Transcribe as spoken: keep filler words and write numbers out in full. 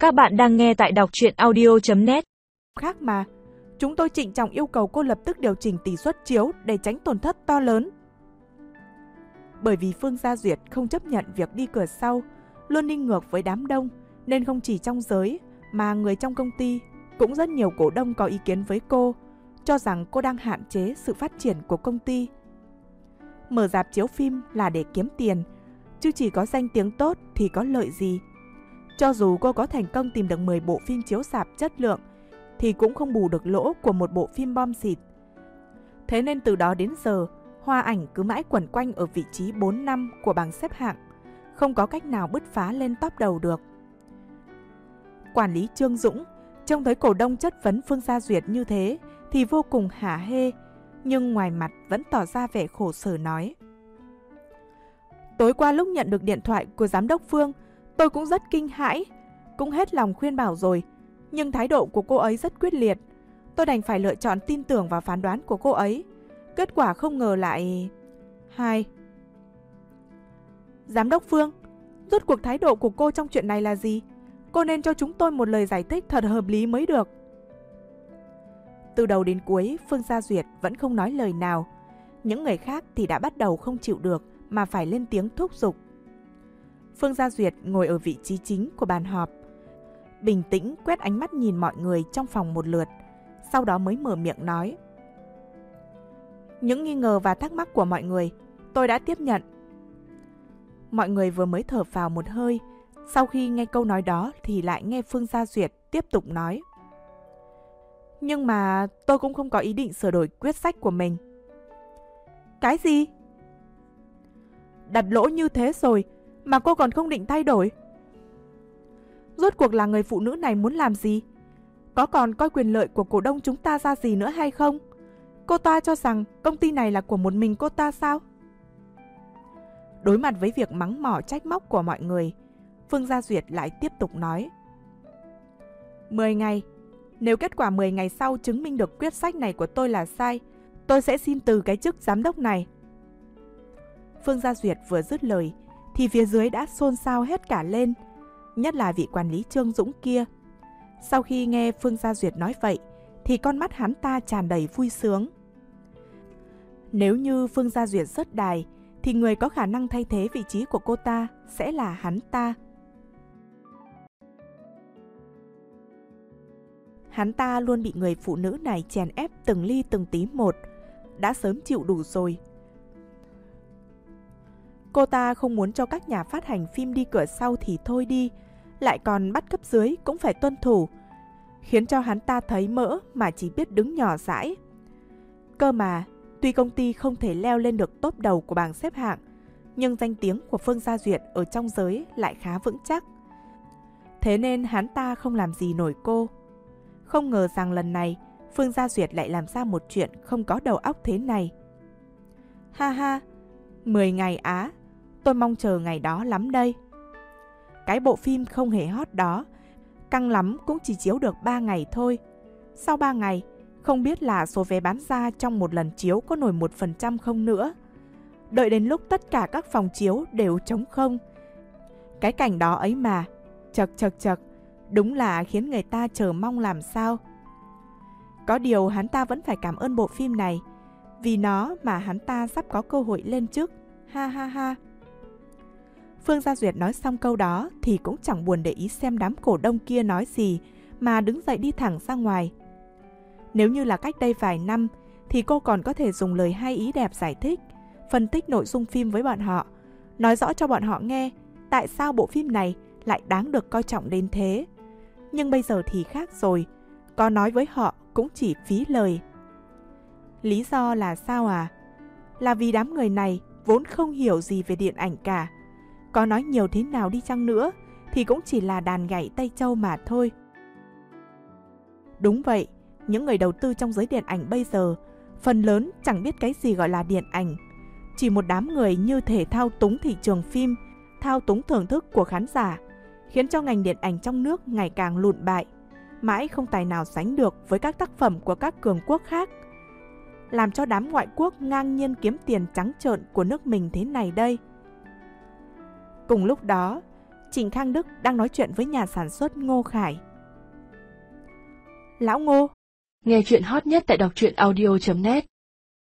Các bạn đang nghe tại đọc truyện audio chấm net. Khác mà, chúng tôi trịnh trọng yêu cầu cô lập tức điều chỉnh tỷ suất chiếu để tránh tổn thất to lớn. Bởi vì Phương Gia Duyệt không chấp nhận việc đi cửa sau, luôn đi ngược với đám đông, nên không chỉ trong giới mà người trong công ty cũng rất nhiều cổ đông có ý kiến với cô, cho rằng cô đang hạn chế sự phát triển của công ty. Mở rạp chiếu phim là để kiếm tiền, chứ chỉ có danh tiếng tốt thì có lợi gì. Cho dù cô có thành công tìm được mười bộ phim chiếu rạp chất lượng thì cũng không bù được lỗ của một bộ phim bom xịt. Thế nên từ đó đến giờ, Hoa Ảnh cứ mãi quẩn quanh ở vị trí bốn năm của bảng xếp hạng, không có cách nào bứt phá lên top đầu được. Quản lý Trương Dũng trông thấy cổ đông chất vấn Phương Gia Duyệt như thế thì vô cùng hả hê, nhưng ngoài mặt vẫn tỏ ra vẻ khổ sở nói: Tối qua lúc nhận được điện thoại của giám đốc Phương, tôi cũng rất kinh hãi, cũng hết lòng khuyên bảo rồi, nhưng thái độ của cô ấy rất quyết liệt. Tôi đành phải lựa chọn tin tưởng vào phán đoán của cô ấy. Kết quả không ngờ lại... Hai. Giám đốc Phương, rốt cuộc thái độ của cô trong chuyện này là gì? Cô nên cho chúng tôi một lời giải thích thật hợp lý mới được. Từ đầu đến cuối, Phương Gia Duyệt vẫn không nói lời nào. Những người khác thì đã bắt đầu không chịu được mà phải lên tiếng thúc giục. Phương Gia Duyệt ngồi ở vị trí chính của bàn họp, bình tĩnh quét ánh mắt nhìn mọi người trong phòng một lượt, sau đó mới mở miệng nói: Những nghi ngờ và thắc mắc của mọi người, tôi đã tiếp nhận. Mọi người vừa mới thở phào một hơi, sau khi nghe câu nói đó thì lại nghe Phương Gia Duyệt tiếp tục nói: Nhưng mà tôi cũng không có ý định sửa đổi quyết sách của mình. Cái gì? Đặt lỗ như thế rồi mà cô còn không định thay đổi? Rốt cuộc là người phụ nữ này muốn làm gì? Có còn coi quyền lợi của cổ đông chúng ta ra gì nữa hay không? Cô ta cho rằng công ty này là của một mình cô ta sao? Đối mặt với việc mắng mỏ trách móc của mọi người, Phương Gia Duyệt lại tiếp tục nói: mười ngày. Nếu kết quả mười ngày sau chứng minh được quyết sách này của tôi là sai, tôi sẽ xin từ cái chức giám đốc này. Phương Gia Duyệt vừa dứt lời thì phía dưới đã xôn xao hết cả lên, nhất là vị quản lý Trương Dũng kia. Sau khi nghe Phương Gia Duyệt nói vậy thì con mắt hắn ta tràn đầy vui sướng. Nếu như Phương Gia Duyệt rớt đài thì người có khả năng thay thế vị trí của cô ta sẽ là hắn ta. Hắn ta luôn bị người phụ nữ này chèn ép từng ly từng tí một, đã sớm chịu đủ rồi. Cô ta không muốn cho các nhà phát hành phim đi cửa sau thì thôi đi, lại còn bắt cấp dưới cũng phải tuân thủ, khiến cho hắn ta thấy mỡ mà chỉ biết đứng nhỏ dãi. Cơ mà, tuy công ty không thể leo lên được top đầu của bảng xếp hạng, nhưng danh tiếng của Phương Gia Duyệt ở trong giới lại khá vững chắc. Thế nên hắn ta không làm gì nổi cô. Không ngờ rằng lần này, Phương Gia Duyệt lại làm ra một chuyện không có đầu óc thế này. Ha ha, mười ngày á, tôi mong chờ ngày đó lắm đây. Cái bộ phim không hề hot đó, căng lắm cũng chỉ chiếu được ba ngày thôi. Sau ba ngày, không biết là số vé bán ra trong một lần chiếu có nổi một phần trăm không nữa. Đợi đến lúc tất cả các phòng chiếu đều trống không. Cái cảnh đó ấy mà, chật chật chật, đúng là khiến người ta chờ mong làm sao. Có điều hắn ta vẫn phải cảm ơn bộ phim này, vì nó mà hắn ta sắp có cơ hội lên chức. Ha ha ha. Phương Gia Duyệt nói xong câu đó thì cũng chẳng buồn để ý xem đám cổ đông kia nói gì, mà đứng dậy đi thẳng ra ngoài. Nếu như là cách đây vài năm thì cô còn có thể dùng lời hay ý đẹp giải thích, phân tích nội dung phim với bọn họ, nói rõ cho bọn họ nghe tại sao bộ phim này lại đáng được coi trọng đến thế. Nhưng bây giờ thì khác rồi, có nói với họ cũng chỉ phí lời. Lý do là sao à? Là vì đám người này vốn không hiểu gì về điện ảnh cả. Có nói nhiều thế nào đi chăng nữa thì cũng chỉ là đàn gảy Tây Châu mà thôi. Đúng vậy, những người đầu tư trong giới điện ảnh bây giờ phần lớn chẳng biết cái gì gọi là điện ảnh. Chỉ một đám người như thể thao túng thị trường phim, thao túng thưởng thức của khán giả, khiến cho ngành điện ảnh trong nước ngày càng lụn bại, mãi không tài nào sánh được với các tác phẩm của các cường quốc khác, làm cho đám ngoại quốc ngang nhiên kiếm tiền trắng trợn của nước mình thế này đây. Cùng lúc đó, Trịnh Khang Đức đang nói chuyện với nhà sản xuất Ngô Khải. Lão Ngô, Nghe chuyện hot nhất tại đọc truyện audio chấm net.